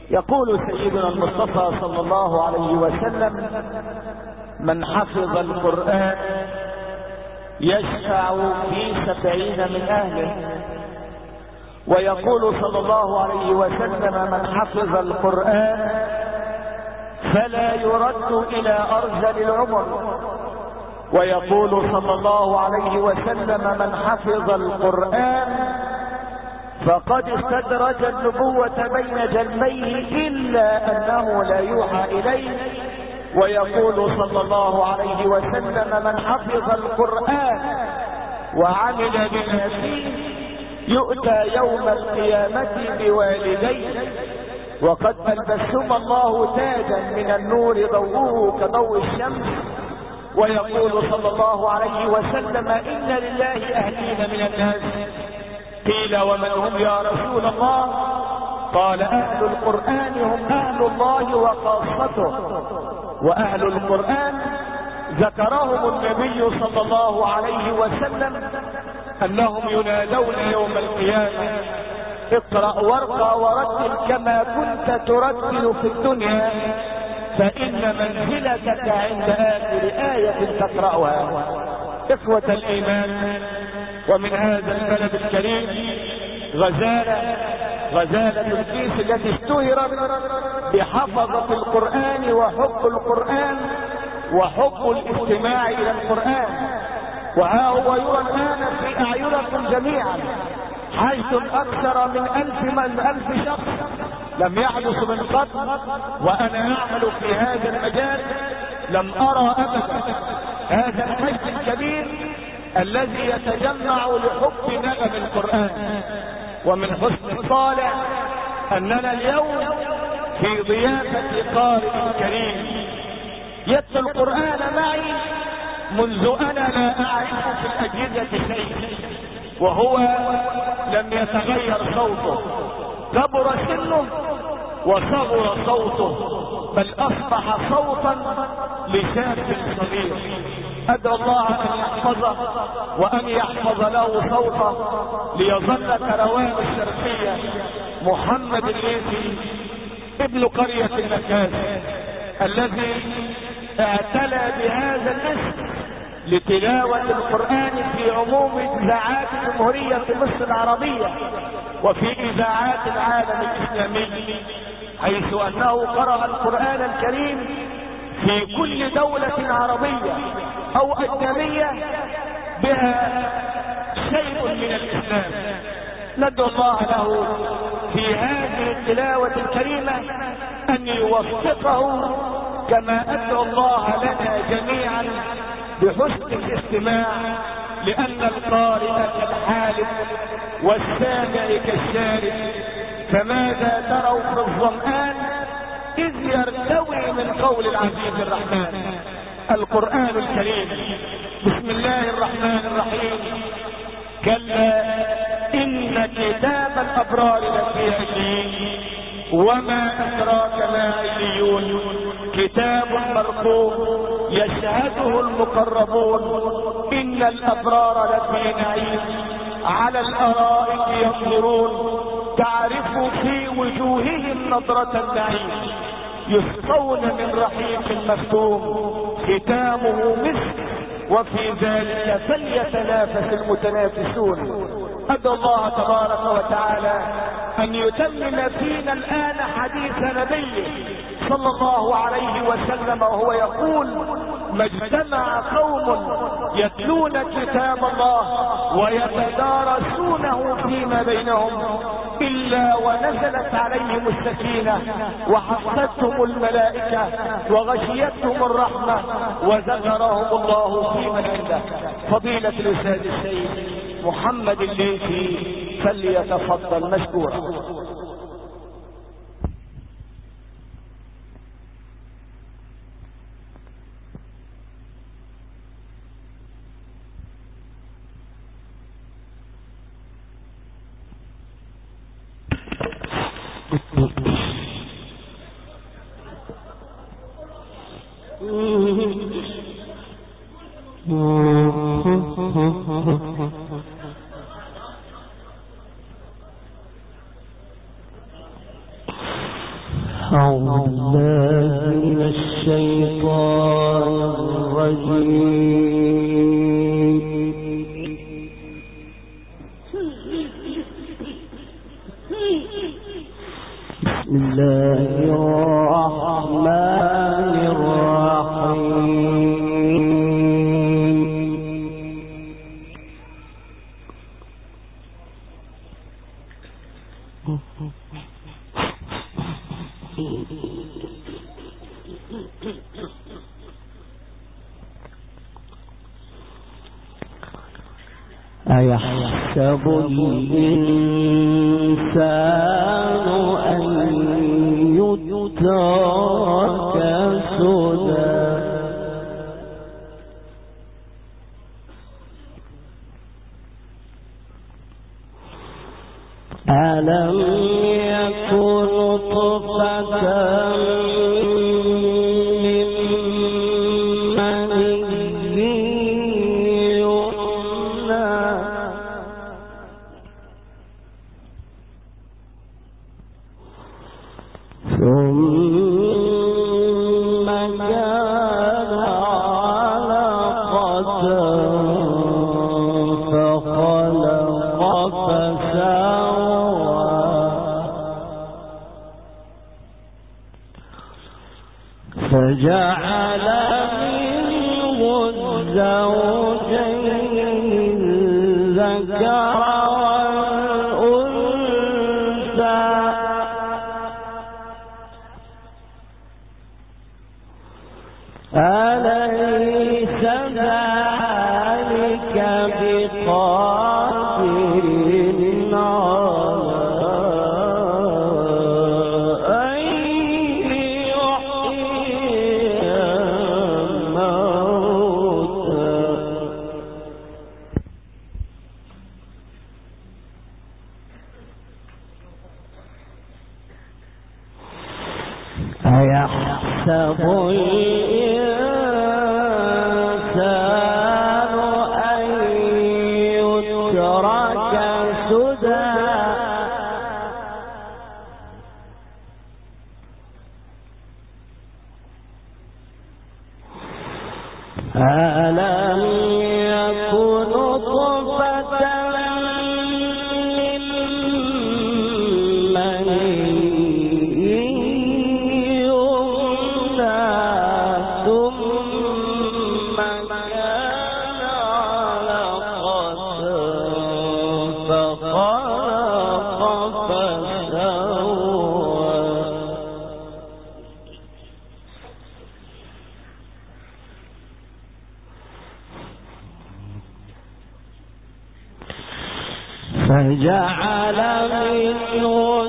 يقول سيدنا المصطفى صلى الله عليه وسلم: من حفظ القرآن يشفع في 70 من أهله. ويقول صلى الله عليه وسلم: من حفظ القرآن فلا يرد إلى أرذل العمر. ويقول صلى الله عليه وسلم: من حفظ القرآن فقد استدرج النبوة بين جنبيه إلا أنه لا يوحى إليه. ويقول صلى الله عليه وسلم: من حفظ القرآن وعمل بما فيه يؤتى يوم القيامة بوالديه وقد ألبسهما الله تاجا من النور ضوءه كضوء الشمس. ويقول صلى الله عليه وسلم: إن لله أهلين من الناس. قيل: ومن هم يا رسول الله؟ قال: أهل القرآن هم أهل الله وخاصته. وأهل القرآن ذكرهم النبي صلى الله عليه وسلم أنهم ينادون يوم القيامة: اقرأ وارقى ورتل كما كنت ترتل في الدنيا فإن منزلتك عند آخر آية تقرأها. إخوة الإيمان، ومن هذا البلد الكريم غزالة الكيس التي اشتهرت بحفظة القرآن وحب القرآن وحب الاستماع إلى القرآن. وها هو يرى الآن في أعينكم جميعا حشد أكثر من 1000 شخص لم يحدث من قبل. وأنا أعمل في هذا المجال لم أرى أبدا هذا الحشد الكبير الذي يتجمع لحب نغم القرآن. ومن حسن الطالع أننا اليوم في ضيافة قارئ كريم يتلو القرآن معي منذ أنا لا أعرف في الأجهزة شيء، وهو لم يتغير صوته، كبر سنه وصغر صوته، بل أصبح صوتا لشاب صغير. أدعو الله أن يحفظه وأن يحفظ له صوته ليظل كروان الشرقية محمد الليثي ابن قرية المكاس الذي اعتلى بهذا الاسم لتلاوة القرآن في عموم إذاعات جمهورية مصر العربية وفي إذاعات العالم الإسلامي، حيث أنه قرأ القرآن الكريم في كل دولة عربية أو أجنبية بها شيء من الإسلام. ندعو الله له في هذه التلاوة الكريمة أن يوفقه، كما أدعو الله لنا جميعا بحسن الاستماع، لأن القارئ كالحالف والسامع كالشارب. فماذا تروا في الظمآن إذ يرتوي من قول العزيز الرحمن؟ القرآن الكريم. بسم الله الرحمن الرحيم. كلا إن كتاب الأبرار لفي عليين وما أدراك ما عليون كتاب مرقوم يشهده المقربون إن الأبرار لفي نعيم على الأرائك ينظرون تعرف في وجوههم نظرة النعيم يسقون من رحيق مختوم ختامه مسك وفي ذلك فليتنافس المتنافسون. أدعو الله تبارك وتعالى أن يتمم فينا الآن حديث نبيه صلى الله عليه وسلم وهو يقول: ما اجتمع قوم يتلون كتاب الله ويتدارسونه فيما بينهم إلا ونزلت عليهم السكينة وحفتهم الملائكة وغشيتهم الرحمة وذكرهم الله في من عنده. فضيلة الأستاذ السيد محمد الليثي فليتفضل مشكورا. أيحسب الإنسان أن يترك سدى ألم يكن طفة من مني يمنى ثم كان علقة فخلق فسوى فجعل منه الزوجين الذكر والأنثى أليس ذلك بقادر على أن يحيي الموتى أيحسب الإنسان أن يترك سدى ألم يكن طفة من مني يمنى ثم كان علقة فخلق فسوى فجعل منه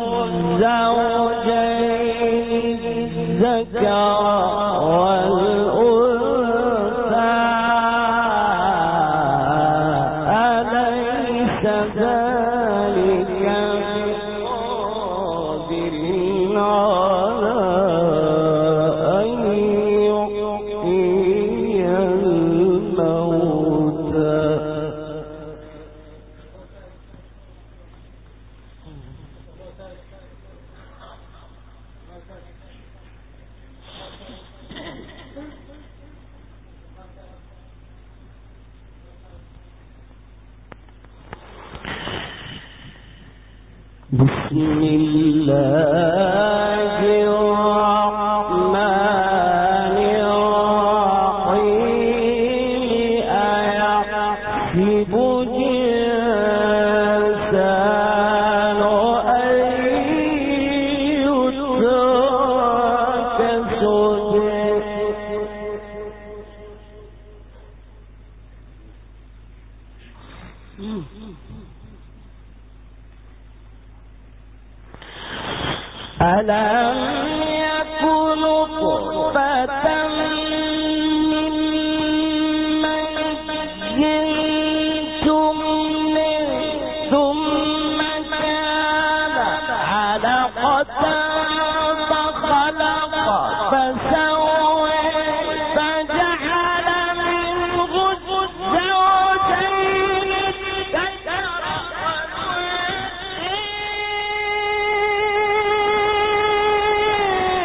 الزوجين الذكر والأنثى أليس ذلك بقادر على أن يحيي الموتى بسم الله الرحمن الرحيم أيحسب الإنسان أن يترك سدى ألم يكن طفة من مني يمنى ثم كان علقة فخلق فسوى فجعل منه الزوجين الذكر والأنثى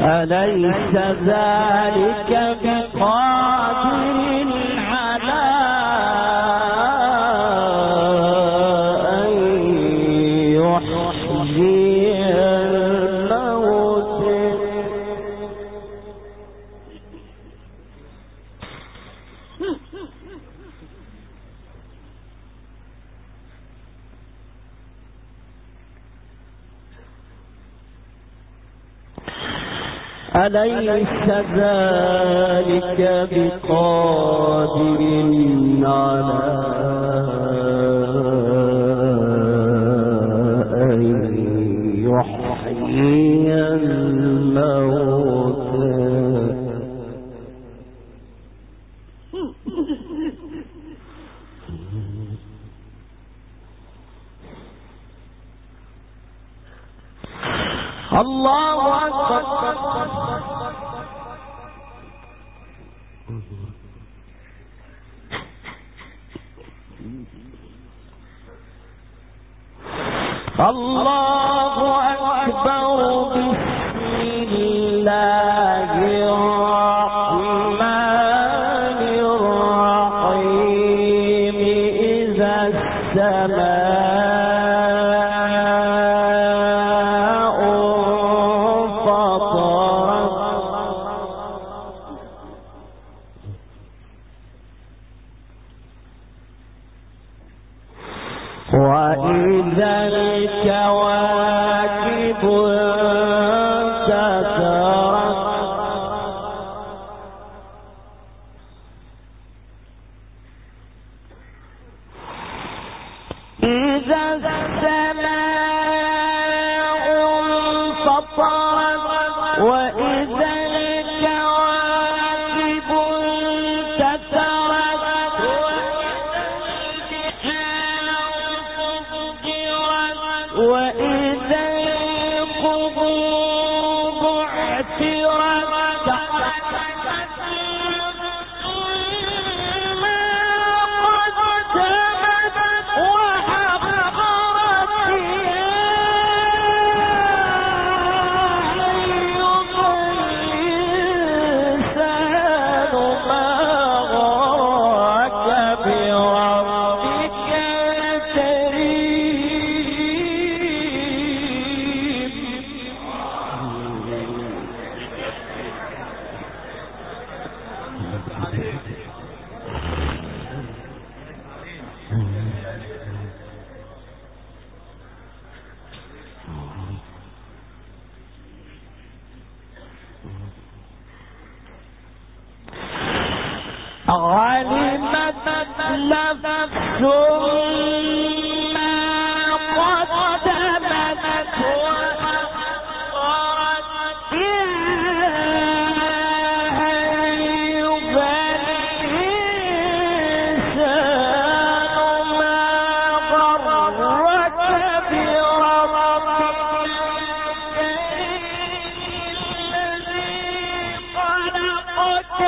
أليس ذلك بقادر على أن يحيي الموت أليس ذلك بقادر على أن يحيي الموت الله أكبر الله أكبر بسم الله الرحمن الرحيم إذا السماء انفطرت وإذا الكواكب انتثرت إذا السماء انفطرت وإذا الكواكب انتثرت وإذا القبور بعثرت ما قدمت وحقرت أيها الإنسان ما غرك بربك الكريم علمت نفس ما قدمت وأخرت يا أيها الإنسان ما غرك بربك الذي خلقك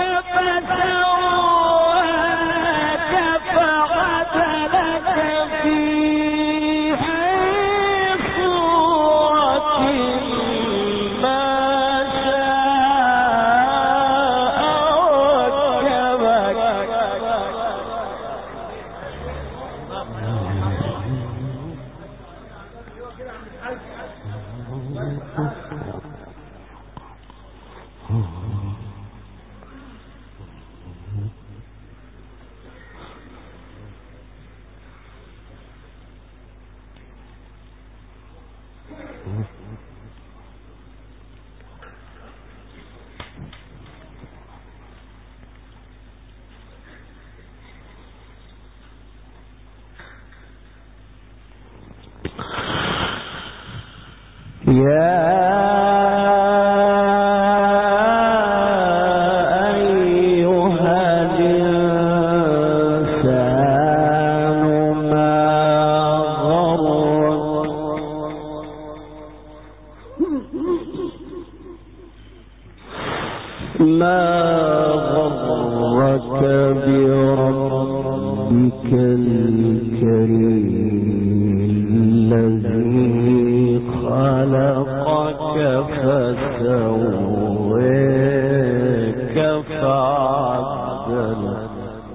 فسواك فعدلك في أي صورة ما شاء يا أيها الإنسان ما غرك بربك الكريم الذي خلقك فسواك فعدل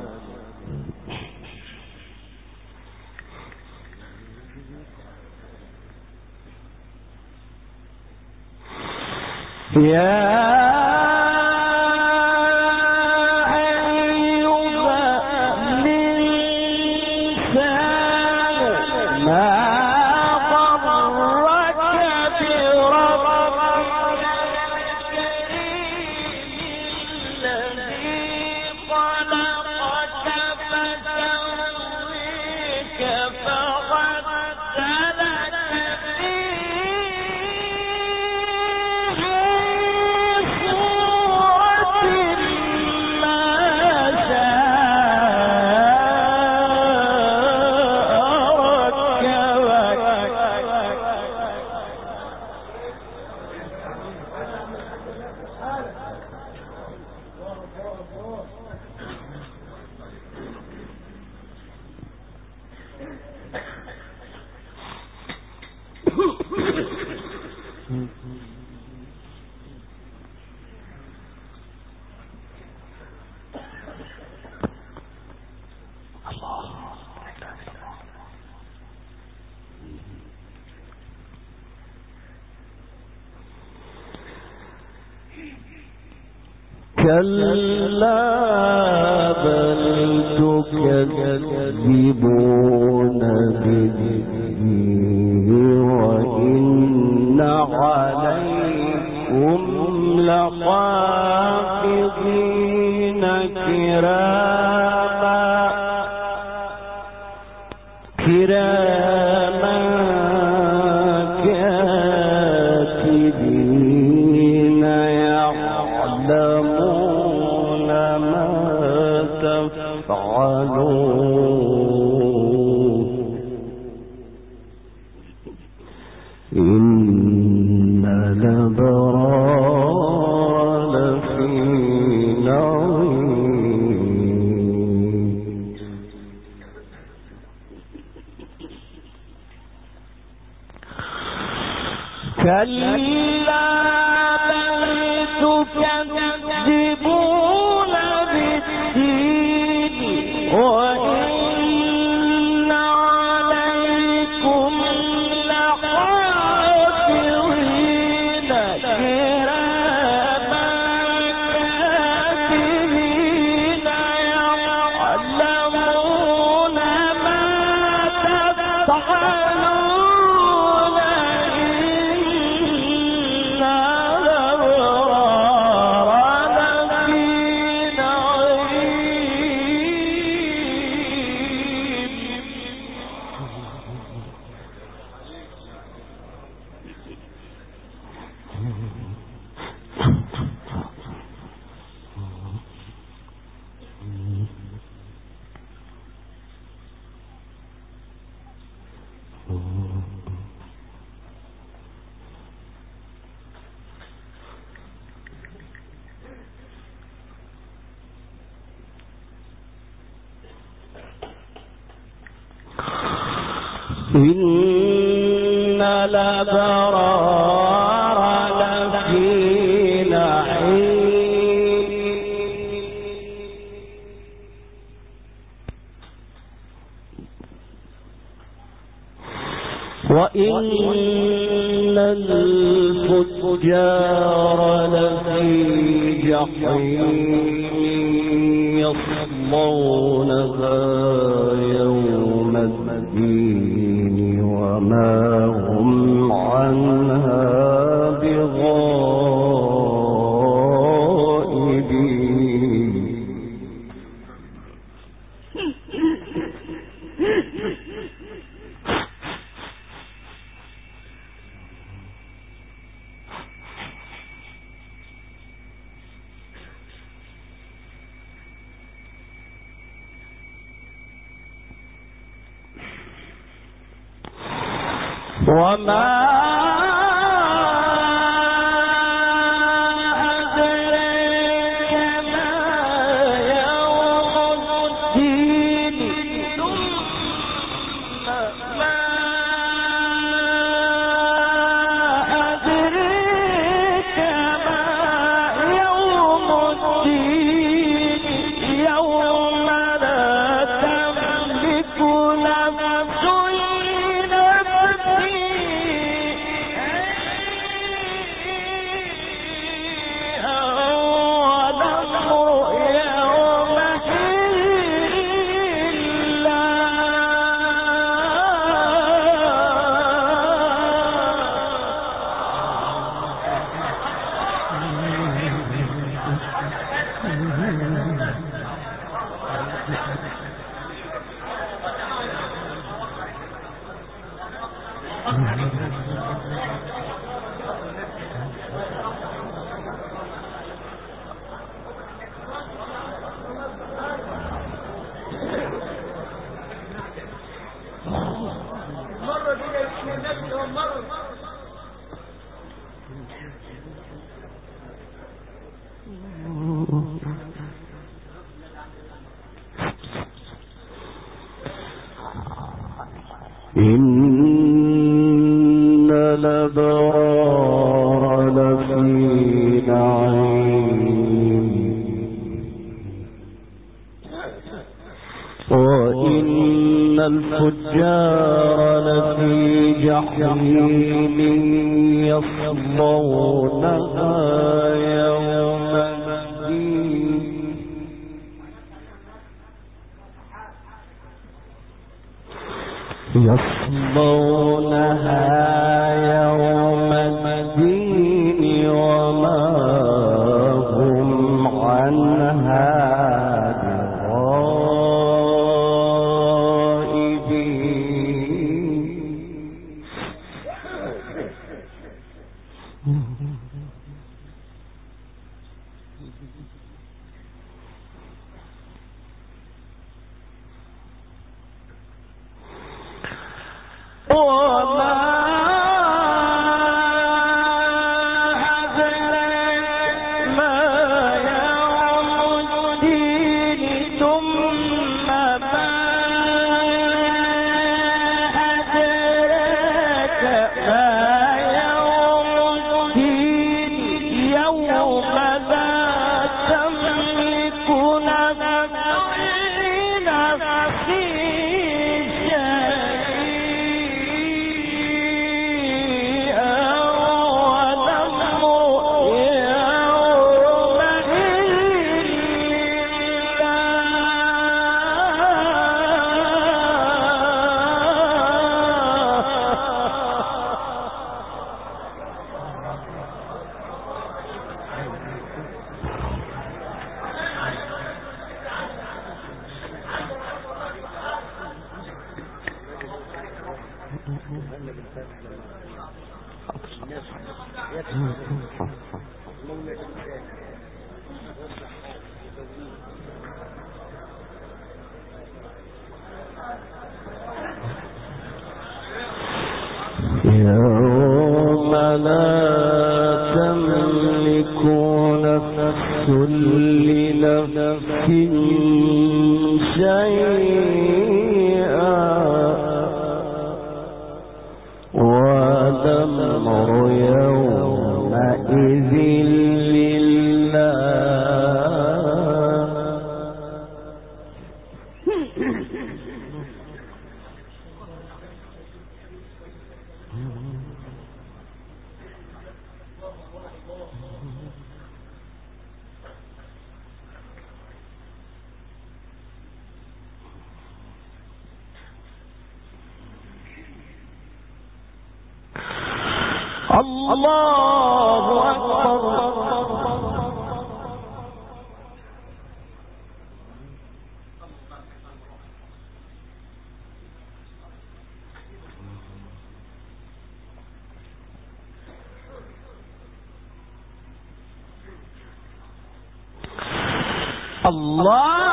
كلا بل تكذبون بالدين وإن عليكم لحافظين كراما كاتبين يعلمون ما تفعلون إن الأبرار لفي نعيم كلا بل تكذبون بالدين وإن عليكم لحافظين كراما كاتبين يعلمون ما تفعلون إن الأبرار لفي إن الأبرار لفي نعيم وإن الفجار لفي جحيم يصلونها يوم الدين وما هم عنها بغائبين وما أدريك ما يوم الدين ثم ما أدريك ما يوم الدين إن الأبرار لفي نعيم وإن الفجار لفي جحيم يصلونها يوم الدين يصلونها يوم الدين وما هم عنها يوم لا تملك نفس لنفس شيئا والأمر يومئذ لله الله أكبر الله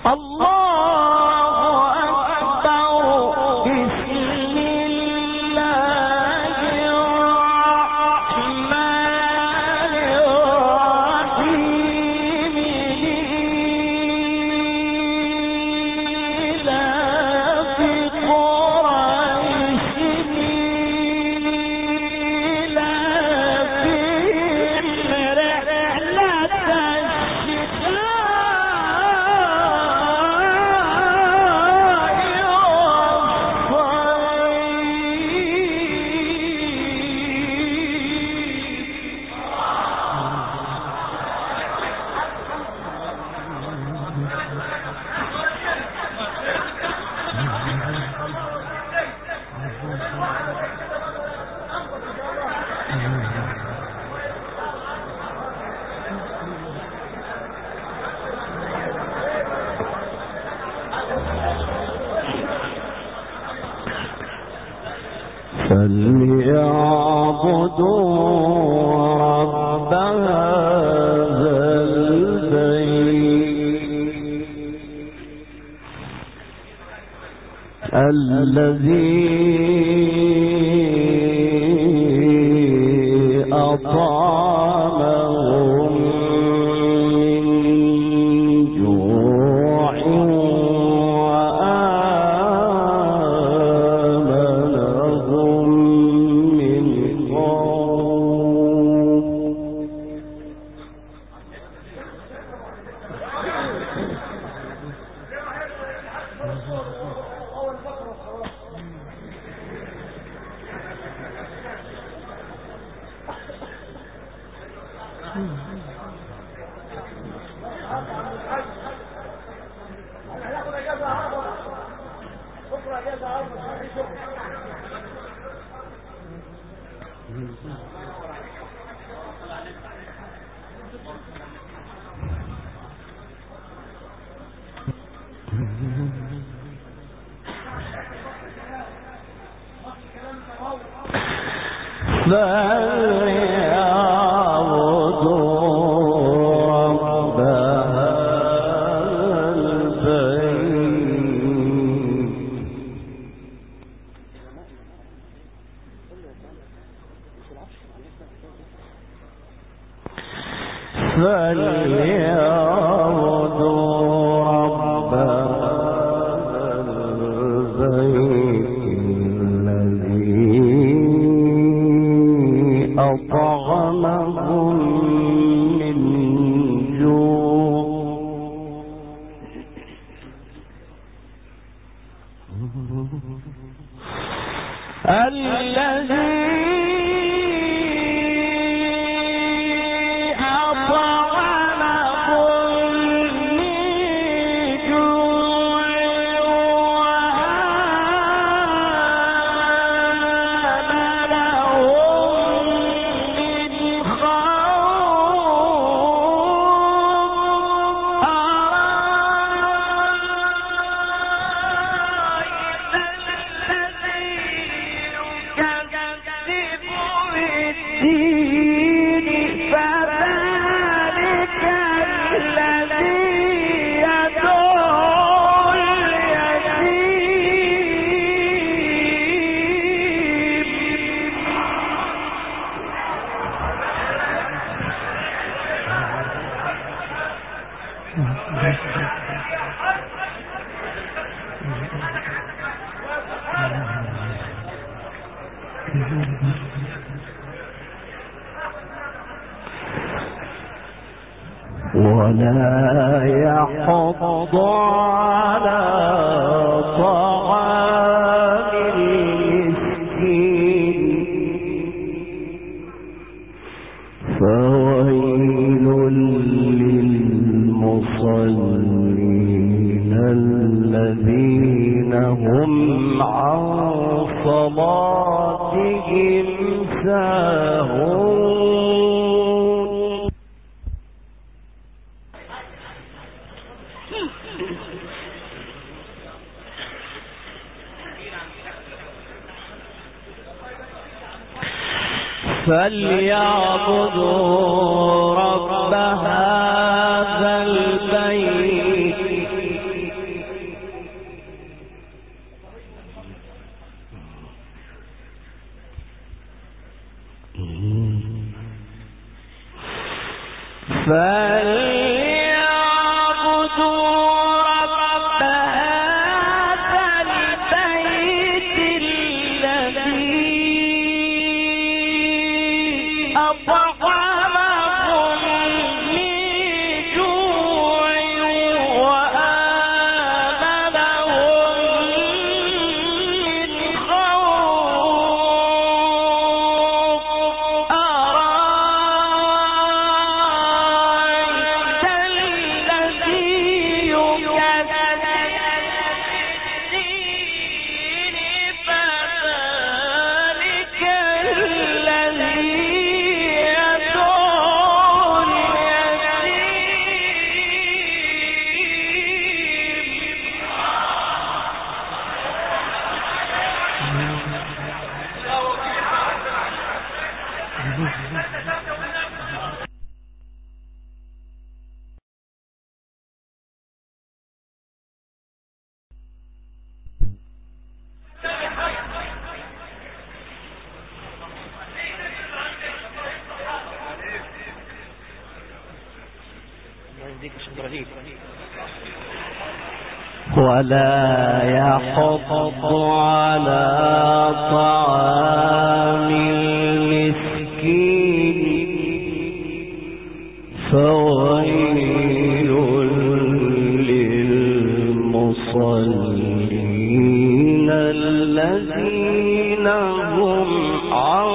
ولا يحض على طعام المسكين فويل للمصلين الذين هم عن صلاتهم ساهون. فليعبدوا رب هذا البيت ولا يحض على طعام المسكين فويل للمصلين الذين هم عن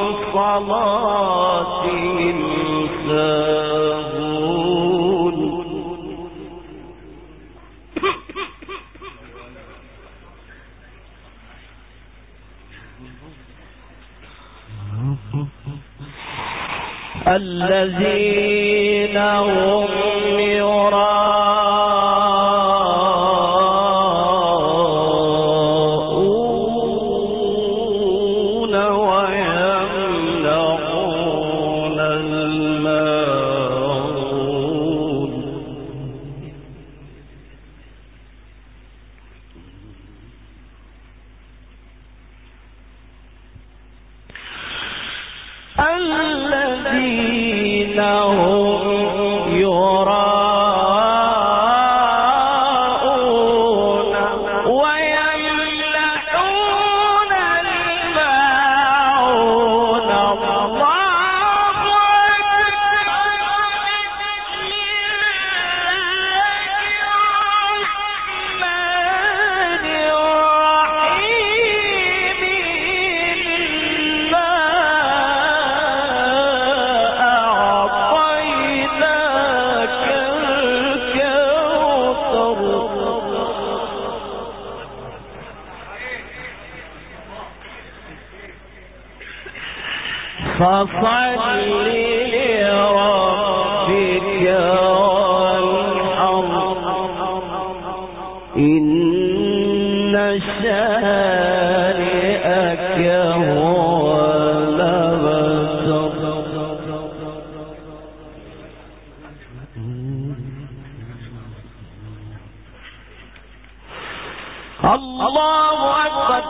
صلاتهم ساهون. الذين هم يراءون ويمنعون الماعون. الذين هم يراءون ويمنعون الماعون. الله فصل لربك وانحر إن شانئك هو الأبتر. الله أكبر.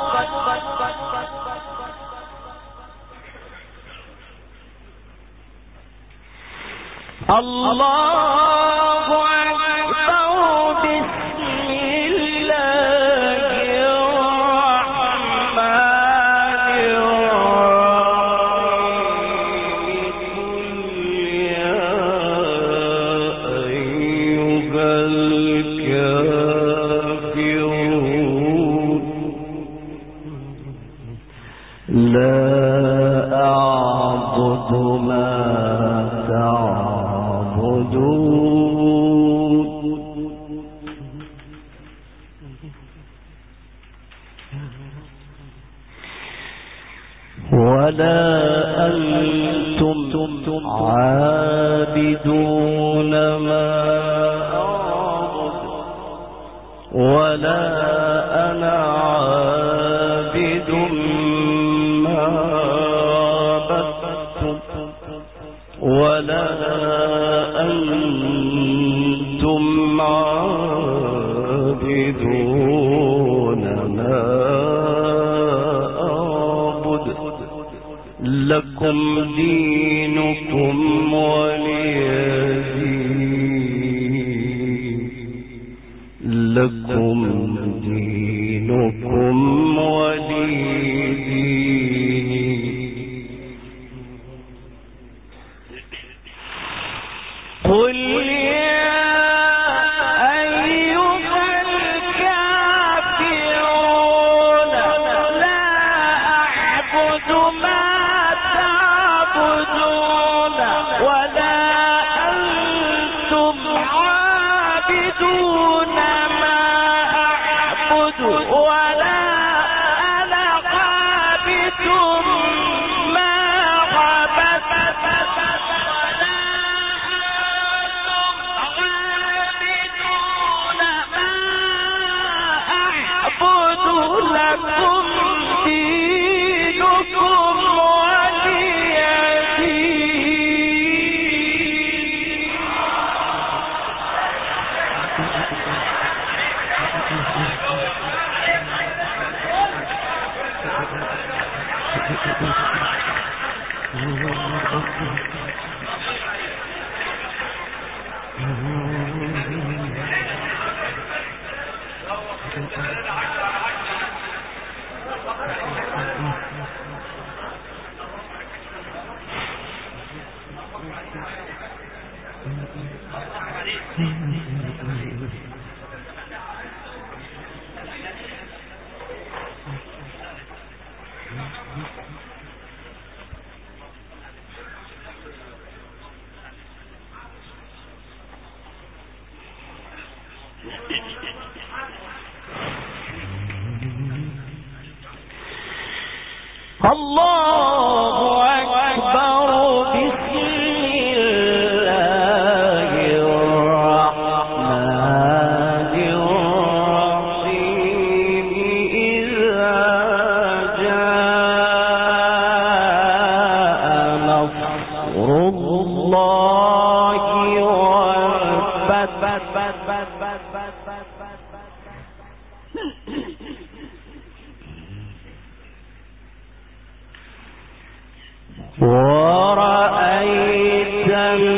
الله أكبر. بسم الله الرحمن الرحيم. يا أيها الكافرون لا أعبد ما ولا أنتم عابدون ما أعبد ولا أنا عابد ما عبدتم ولا أنتم عابدون ما أعبد لكم دينكم ولي دين. لكم دينكم ولي دين. قل الله أكبر. بسم الله الرحمن الرحيم. إذا جاء نصر الله والفتح ورأيت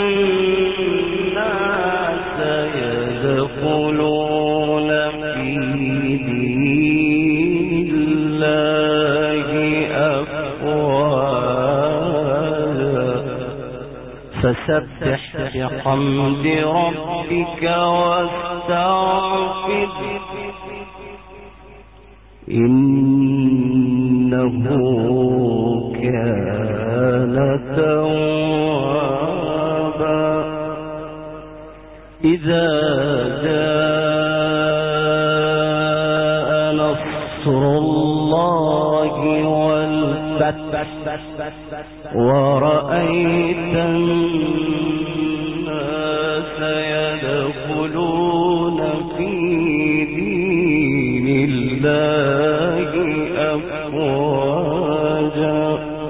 الناس يدخلون في دين الله أفواجا فسبح بحمد ربك واستغفره إنه كان توابا. إذا جاء نصر الله والفتح ورأيت الناس يدخلون في دين الله أفواجا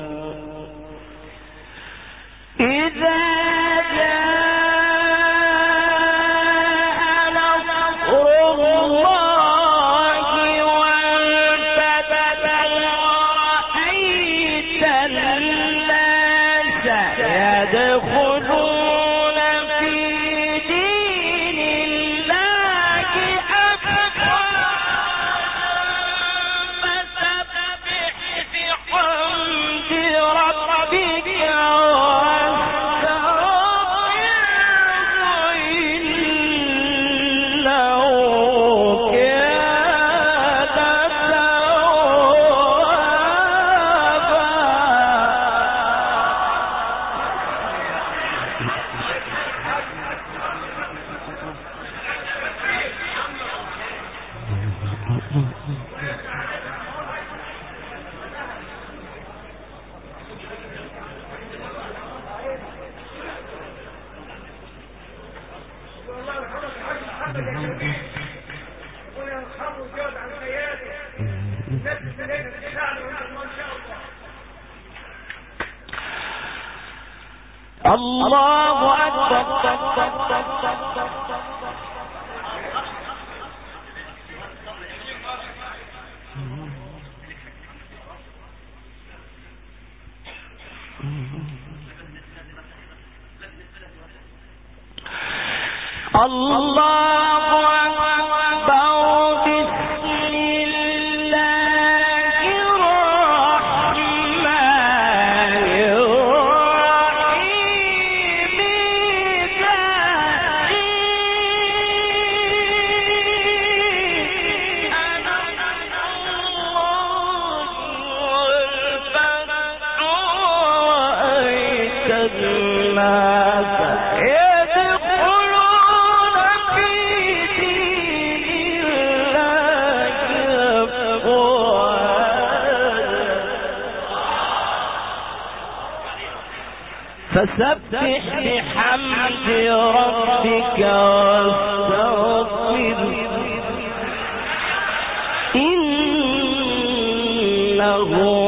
إذا جاء نصر الله والفتح ورأيت الناس يدخلون في دين الله أفواجا فسبح بحمد ربك الله أكبر. فسبح بحمد ربك واستغفر إنه